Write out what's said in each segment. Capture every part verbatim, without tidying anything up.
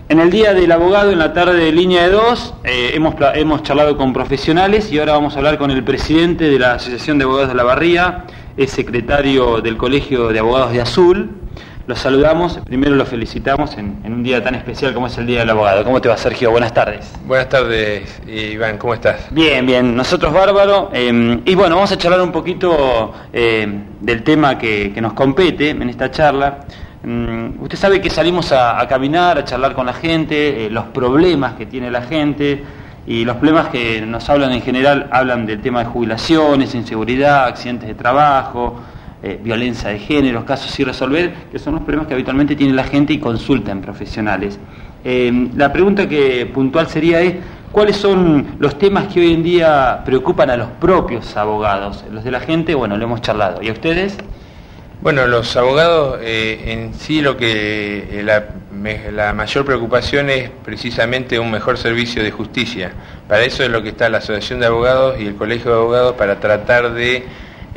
En el Día del Abogado, en la tarde de Línea de Dos, eh, hemos, hemos charlado con profesionales y ahora vamos a hablar con el presidente de la Asociación de Abogados de Olavarría, es secretario del Colegio de Abogados de Azul. Los saludamos, primero los felicitamos en, en un día tan especial como es el Día del Abogado. ¿Cómo te va, Sergio? Buenas tardes. Buenas tardes, Iván, ¿cómo estás? Bien, bien, nosotros bárbaro. Eh, y bueno, vamos a charlar un poquito eh, del tema que, que nos compete en esta charla. Um, usted sabe que salimos a, a caminar, a charlar con la gente, eh, los problemas que tiene la gente, y los problemas que nos hablan en general, hablan del tema de jubilaciones, inseguridad, accidentes de trabajo, eh, violencia de género, casos sin resolver, que son los problemas que habitualmente tiene la gente y consulta en profesionales. Eh, la pregunta que puntual sería es, ¿cuáles son los temas que hoy en día preocupan a los propios abogados? Los de la gente, bueno, lo hemos charlado. ¿Y a ustedes? Bueno, los abogados eh, en sí lo que eh, la, me, la mayor preocupación es precisamente un mejor servicio de justicia. Para eso es lo que está la Asociación de Abogados y el Colegio de Abogados, para tratar de eh,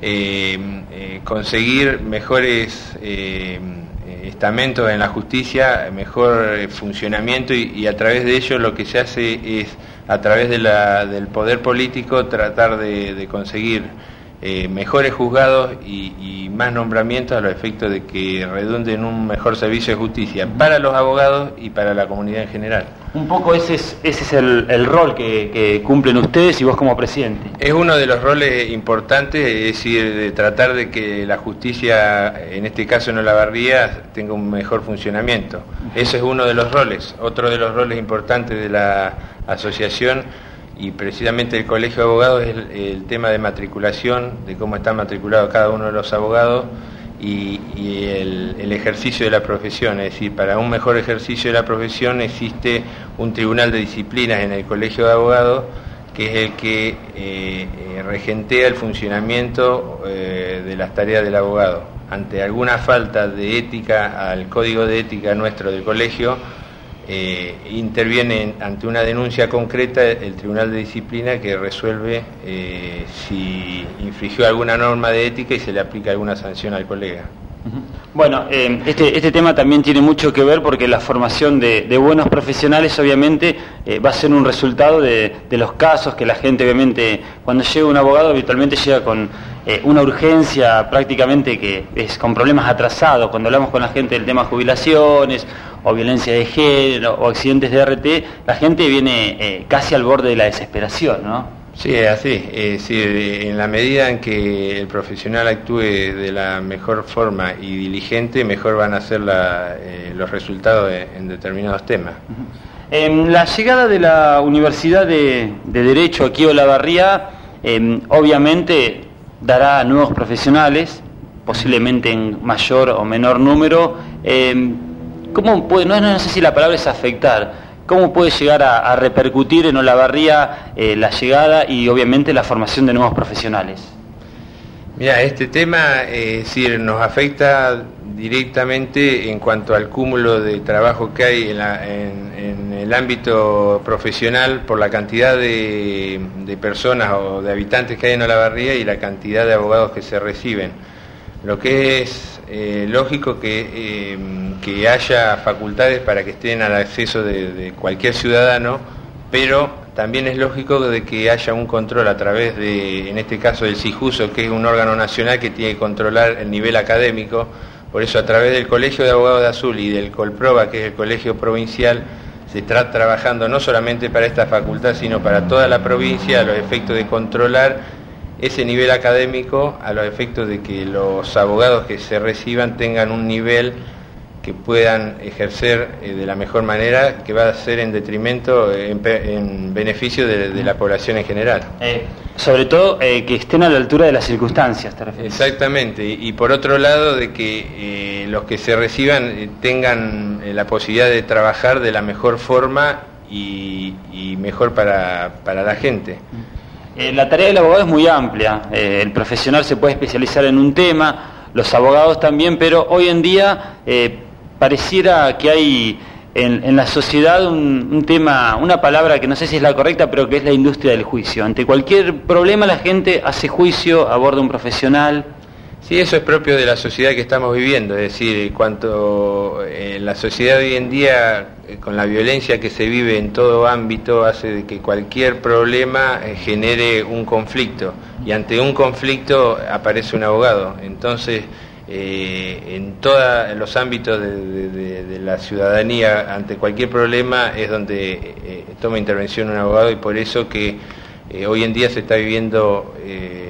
eh, conseguir mejores eh, estamentos en la justicia, mejor funcionamiento y, y a través de ello lo que se hace es, a través de la, del poder político, tratar de, de conseguir Eh, mejores juzgados y, y más nombramientos a los efectos de que redunde en un mejor servicio de justicia para los abogados y para la comunidad en general. Un poco ese es, ese es el, el rol que, que cumplen ustedes y vos como presidente. Es uno de los roles importantes, es decir, de tratar de que la justicia, en este caso en Olavarría, tenga un mejor funcionamiento. Ese es uno de los roles. Otro de los roles importantes de la asociación y precisamente el Colegio de Abogados es el, el tema de matriculación, de cómo están matriculados cada uno de los abogados y, y el, el ejercicio de la profesión. Es decir, para un mejor ejercicio de la profesión existe un tribunal de disciplinas en el Colegio de Abogados, que es el que eh, eh, regentea el funcionamiento eh, de las tareas del abogado. Ante alguna falta de ética al código de ética nuestro del colegio, Eh, interviene ante una denuncia concreta el Tribunal de Disciplina, que resuelve eh, si infringió alguna norma de ética y se le aplica alguna sanción al colega. Bueno, eh, este, este tema también tiene mucho que ver porque la formación de, de buenos profesionales obviamente eh, va a ser un resultado de, de los casos que la gente, obviamente, cuando llega un abogado habitualmente llega con eh, una urgencia prácticamente que es con problemas atrasados. Cuando hablamos con la gente del tema jubilaciones o violencia de género o accidentes de R T, la gente viene eh, casi al borde de la desesperación, ¿no? Sí, es así. Es decir, en la medida en que el profesional actúe de la mejor forma y diligente, mejor van a ser la, eh, los resultados de, en determinados temas. En la llegada de la Universidad de, de Derecho aquí a Olavarría, eh, obviamente dará nuevos profesionales, posiblemente en mayor o menor número. Eh, ¿Cómo puede, no, no sé si la palabra es afectar, cómo puede llegar a, a repercutir en Olavarría eh, la llegada y obviamente la formación de nuevos profesionales? Mira, este tema eh, es decir, nos afecta directamente en cuanto al cúmulo de trabajo que hay en, la, en, en el ámbito profesional por la cantidad de, de personas o de habitantes que hay en Olavarría y la cantidad de abogados que se reciben. Lo que es eh, lógico que, eh, que haya facultades para que estén al acceso de, de cualquier ciudadano, pero también es lógico de que haya un control a través de, en este caso, del CIJUSO, que es un órgano nacional que tiene que controlar el nivel académico. Por eso, a través del Colegio de Abogados de Azul y del COLPROBA, que es el colegio provincial, se está trabajando no solamente para esta facultad, sino para toda la provincia, a los efectos de controlar ese nivel académico, a los efectos de que los abogados que se reciban tengan un nivel que puedan ejercer eh, de la mejor manera, que va a ser en detrimento, en, en beneficio de, de la población en general. Eh, sobre todo eh, que estén a la altura de las circunstancias, ¿te refieres? Exactamente, y, y por otro lado de que eh, los que se reciban eh, tengan eh, la posibilidad de trabajar de la mejor forma y, y mejor para, para la gente. Eh, la tarea del abogado es muy amplia, eh, el profesional se puede especializar en un tema, los abogados también, pero hoy en día eh, pareciera que hay en, en la sociedad un, un tema, una palabra que no sé si es la correcta, pero que es la industria del juicio. Ante cualquier problema la gente hace juicio, aborda un profesional. Sí, eso es propio de la sociedad que estamos viviendo, es decir, cuanto eh, la sociedad hoy en día, eh, con la violencia que se vive en todo ámbito, hace de que cualquier problema eh, genere un conflicto, y ante un conflicto aparece un abogado. Entonces, eh, en todos los ámbitos de, de, de, de la ciudadanía, ante cualquier problema es donde eh, toma intervención un abogado, y por eso que eh, hoy en día se está viviendo... Eh,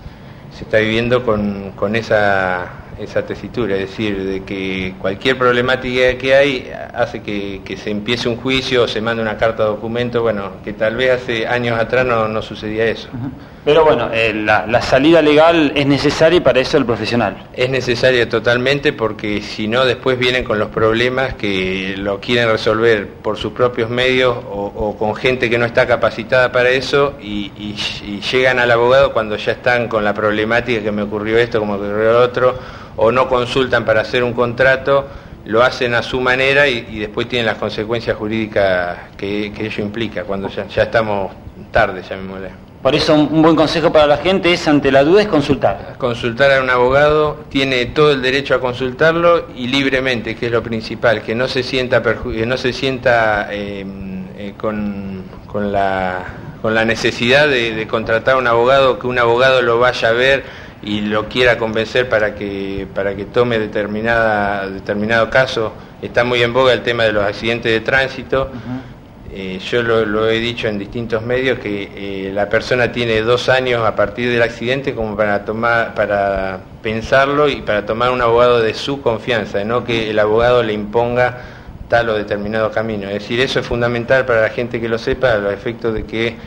se está viviendo con, con esa, esa tesitura, es decir, de que cualquier problemática que hay hace que, que se empiece un juicio o se mande una carta de documento, bueno, que tal vez hace años atrás no, no sucedía eso. Pero bueno, eh, la, la salida legal es necesaria y para eso el profesional. Es necesaria totalmente, porque si no después vienen con los problemas que lo quieren resolver por sus propios medios o, o con gente que no está capacitada para eso, y, y, y llegan al abogado cuando ya están con la problemática, que me ocurrió esto, como me ocurrió lo otro, o no consultan para hacer un contrato, lo hacen a su manera y, y después tienen las consecuencias jurídicas que, que ello implica, cuando ya, ya estamos tarde, llamémosle. Por eso un buen consejo para la gente es, ante la duda, es consultar. Consultar a un abogado, tiene todo el derecho a consultarlo y libremente, que es lo principal, que no se sienta, perju- que no se sienta eh, eh, con, con, la, con la necesidad de, de contratar a un abogado, que un abogado lo vaya a ver y lo quiera convencer para que, para que tome determinada, determinado caso. Está muy en boga el tema de los accidentes de tránsito. Uh-huh. Eh, yo lo, lo he dicho en distintos medios, que eh, la persona tiene dos años a partir del accidente como para tomar, para pensarlo y para tomar un abogado de su confianza, no que el abogado le imponga tal o determinado camino. Es decir, eso es fundamental para la gente que lo sepa, a los efectos de que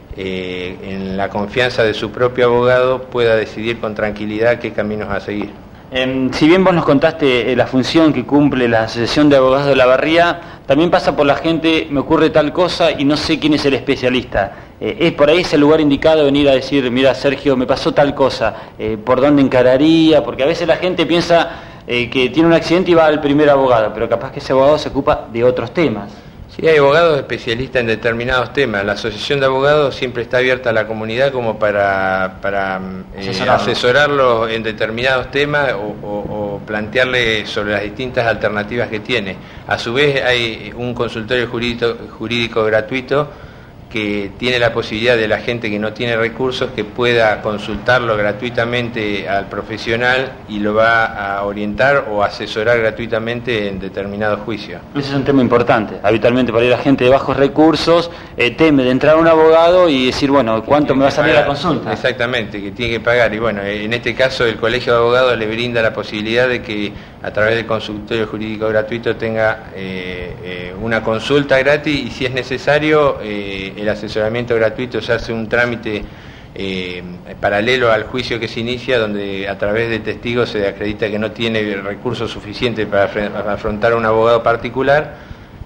eh, en la confianza de su propio abogado pueda decidir con tranquilidad qué caminos a seguir. Eh, si bien vos nos contaste eh, la función que cumple la Asociación de Abogados de la Barría, también pasa por la gente, me ocurre tal cosa y no sé quién es el especialista. Eh, ¿Es por ahí ese lugar indicado venir a decir, mira Sergio, me pasó tal cosa, eh, por dónde encararía? Porque a veces la gente piensa eh, que tiene un accidente y va al primer abogado, pero capaz que ese abogado se ocupa de otros temas. Sí, hay abogados especialistas en determinados temas. La Asociación de Abogados siempre está abierta a la comunidad como para, para eh, asesorarlo en determinados temas o, o, o plantearle sobre las distintas alternativas que tiene. A su vez hay un consultorio jurídico, jurídico gratuito que tiene la posibilidad de la gente que no tiene recursos que pueda consultarlo gratuitamente al profesional y lo va a orientar o asesorar gratuitamente en determinados juicios. Ese es un tema importante. Habitualmente para ir a gente de bajos recursos eh, teme de entrar a un abogado y decir, bueno, ¿cuánto me va a salir la consulta? Exactamente, que tiene que pagar. Y bueno, en este caso el Colegio de Abogados le brinda la posibilidad de que a través del consultorio jurídico gratuito tenga eh, eh, una consulta gratis, y si es necesario eh, el asesoramiento gratuito. Se hace un trámite eh, paralelo al juicio que se inicia, donde a través de testigos se acredita que no tiene recursos suficientes para afrontar a un abogado particular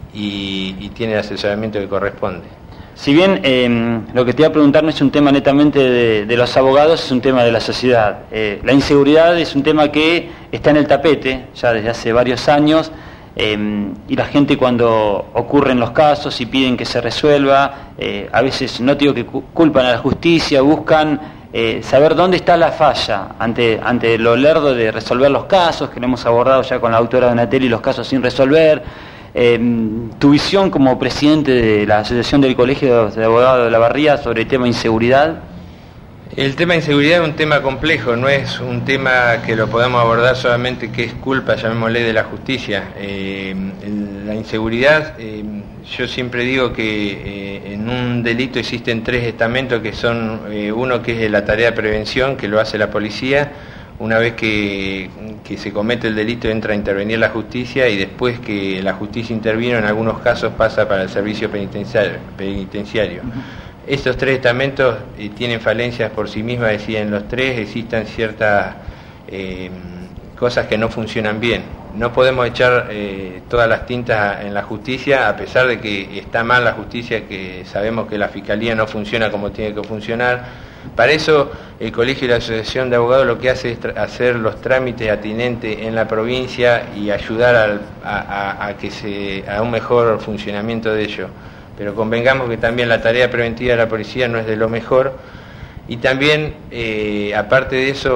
y, y tiene el asesoramiento que corresponde. Si bien eh, lo que te iba a preguntar no es un tema netamente de, de los abogados, es un tema de la sociedad. Eh, la inseguridad es un tema que está en el tapete ya desde hace varios años, eh, y la gente, cuando ocurren los casos y piden que se resuelva, eh, a veces, no digo que culpan a la justicia, buscan eh, saber dónde está la falla ante, ante lo lerdo de resolver los casos, que lo hemos abordado ya con la doctora Donatelli, los casos sin resolver. Eh, tu visión como presidente de la Asociación del Colegio de Abogados de la Barría sobre el tema de inseguridad. El tema de inseguridad es un tema complejo, no es un tema que lo podamos abordar solamente que es culpa, llamémosle, de la justicia. Eh, la inseguridad, eh, yo siempre digo que eh, en un delito existen tres estamentos, que son eh, uno que es la tarea de prevención, que lo hace la policía. Una vez que, que se comete el delito entra a intervenir la justicia, y después que la justicia intervino, en algunos casos pasa para el servicio penitenciario. penitenciario. Estos tres estamentos eh, tienen falencias por sí mismas, decía, en los tres existan ciertas eh, cosas que no funcionan bien. No podemos echar eh, todas las tintas en la justicia, a pesar de que está mal la justicia, que sabemos que la Fiscalía no funciona como tiene que funcionar. Para eso el Colegio y la Asociación de Abogados lo que hace es hacer los trámites atinentes en la provincia y ayudar al, a, a, a, que se, a un mejor funcionamiento de ello. Pero convengamos que también la tarea preventiva de la policía no es de lo mejor, y también, eh, aparte de eso,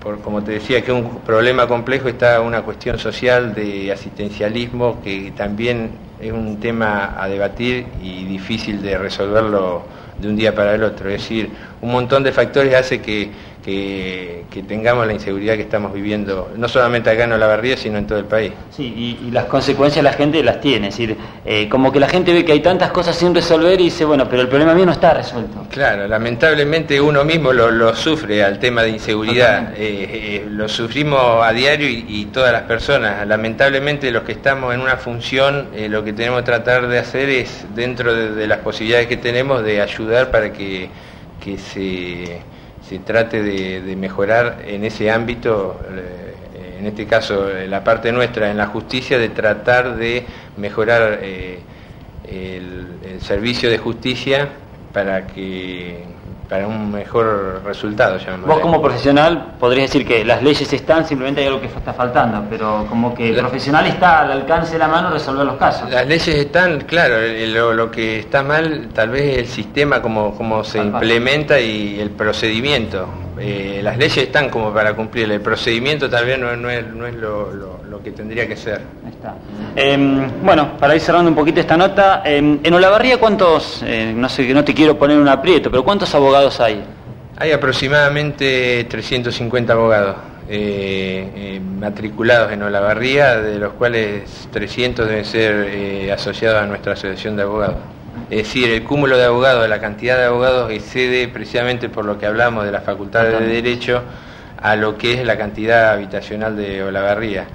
por, como te decía, que un problema complejo, está una cuestión social de asistencialismo que también es un tema a debatir y difícil de resolverlo de un día para el otro. Es decir, un montón de factores hace que, que, que tengamos la inseguridad que estamos viviendo, no solamente acá en Olavarría, sino en todo el país. Sí, y, y las consecuencias la gente las tiene, es decir, eh, como que la gente ve que hay tantas cosas sin resolver y dice, bueno, pero el problema mío no está resuelto. Claro, lamentablemente uno mismo lo, lo sufre al tema de inseguridad, eh, eh, lo sufrimos a diario y, y todas las personas. Lamentablemente los que estamos en una función, eh, lo que tenemos que tratar de hacer es, dentro de, de las posibilidades que tenemos, de ayudar para que, que se, se trate de, de mejorar en ese ámbito, eh, en este caso la parte nuestra en la justicia, de tratar de mejorar eh, el, el servicio de justicia para que para un mejor resultado. Vos como profesional podrías decir que las leyes están, simplemente hay algo que está faltando, pero como que el profesional está al alcance de la mano resolver los casos. Las leyes están, claro, lo, lo que está mal tal vez es el sistema, como, como se al implementa paso. Y el procedimiento. Eh, las leyes están como para cumplir, el procedimiento tal vez no, no es, no es lo, lo, lo que tendría que ser. Ahí está. Eh, bueno, para ir cerrando un poquito esta nota, eh, en Olavarría ¿cuántos, eh, no sé, no te quiero poner un aprieto, pero cuántos abogados hay? Hay aproximadamente trescientos cincuenta abogados eh, eh, matriculados en Olavarría, de los cuales trescientos deben ser eh, asociados a nuestra asociación de abogados. Es decir, el cúmulo de abogados, la cantidad de abogados excede, precisamente por lo que hablamos de la Facultad de Derecho, a lo que es la cantidad habitacional de Olavarría.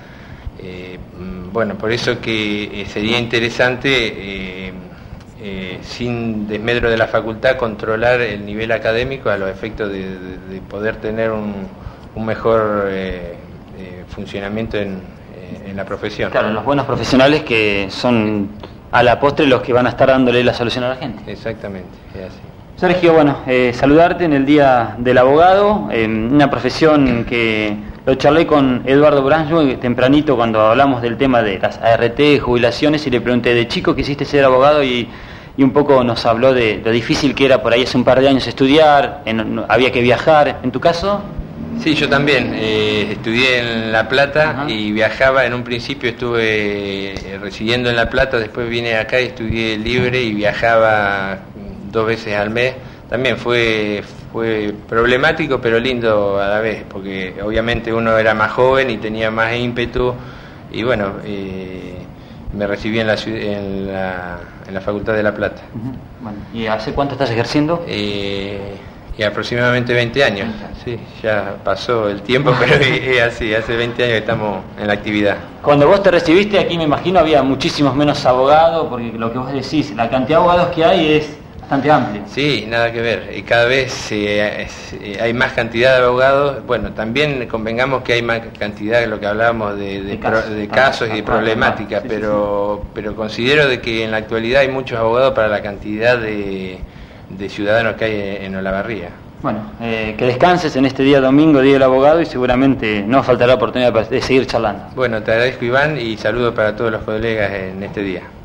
Eh, bueno, por eso que eh, sería interesante, eh, eh, sin desmedro de la facultad, controlar el nivel académico a los efectos de, de, de poder tener un, un mejor eh, eh, funcionamiento en, en la profesión. Claro, los buenos profesionales que son a la postre los que van a estar dándole la solución a la gente. Exactamente, es así. Sergio, bueno, eh, saludarte en el Día del Abogado, eh, una profesión que lo charlé con Eduardo Branjo tempranito cuando hablamos del tema de las A R T, jubilaciones, y le pregunté, ¿de chico quisiste ser abogado? Y, y un poco nos habló de lo difícil que era por ahí hace un par de años estudiar, en, no, había que viajar. ¿En tu caso? Sí, yo también. Eh, estudié en La Plata. Ajá. Y viajaba. En un principio estuve eh, residiendo en La Plata, después vine acá y estudié libre y viajaba dos veces al mes. También fue fue problemático, pero lindo a la vez, porque obviamente uno era más joven y tenía más ímpetu. Y bueno, eh, me recibí en la, en la en la Facultad de La Plata. Uh-huh. Bueno, ¿y hace cuánto estás ejerciendo? Eh, y aproximadamente veinte años. Sí, ya pasó el tiempo, pero es así, hace veinte años que estamos en la actividad. Cuando vos te recibiste aquí, me imagino, había muchísimos menos abogados, porque lo que vos decís, la cantidad de abogados que hay es bastante amplia. Sí, nada que ver. Y cada vez eh, es, eh, hay más cantidad de abogados. Bueno, también convengamos que hay más cantidad de lo que hablábamos de, de, de casos, pro, de casos ah, y de problemáticas, sí, pero, sí, sí. pero considero de que en la actualidad hay muchos abogados para la cantidad de, de ciudadanos que hay en Olavarría. Bueno, eh, que descanses en este día domingo, Día del Abogado, y seguramente no faltará oportunidad de seguir charlando. Bueno, te agradezco, Iván, y saludos para todos los colegas en este día.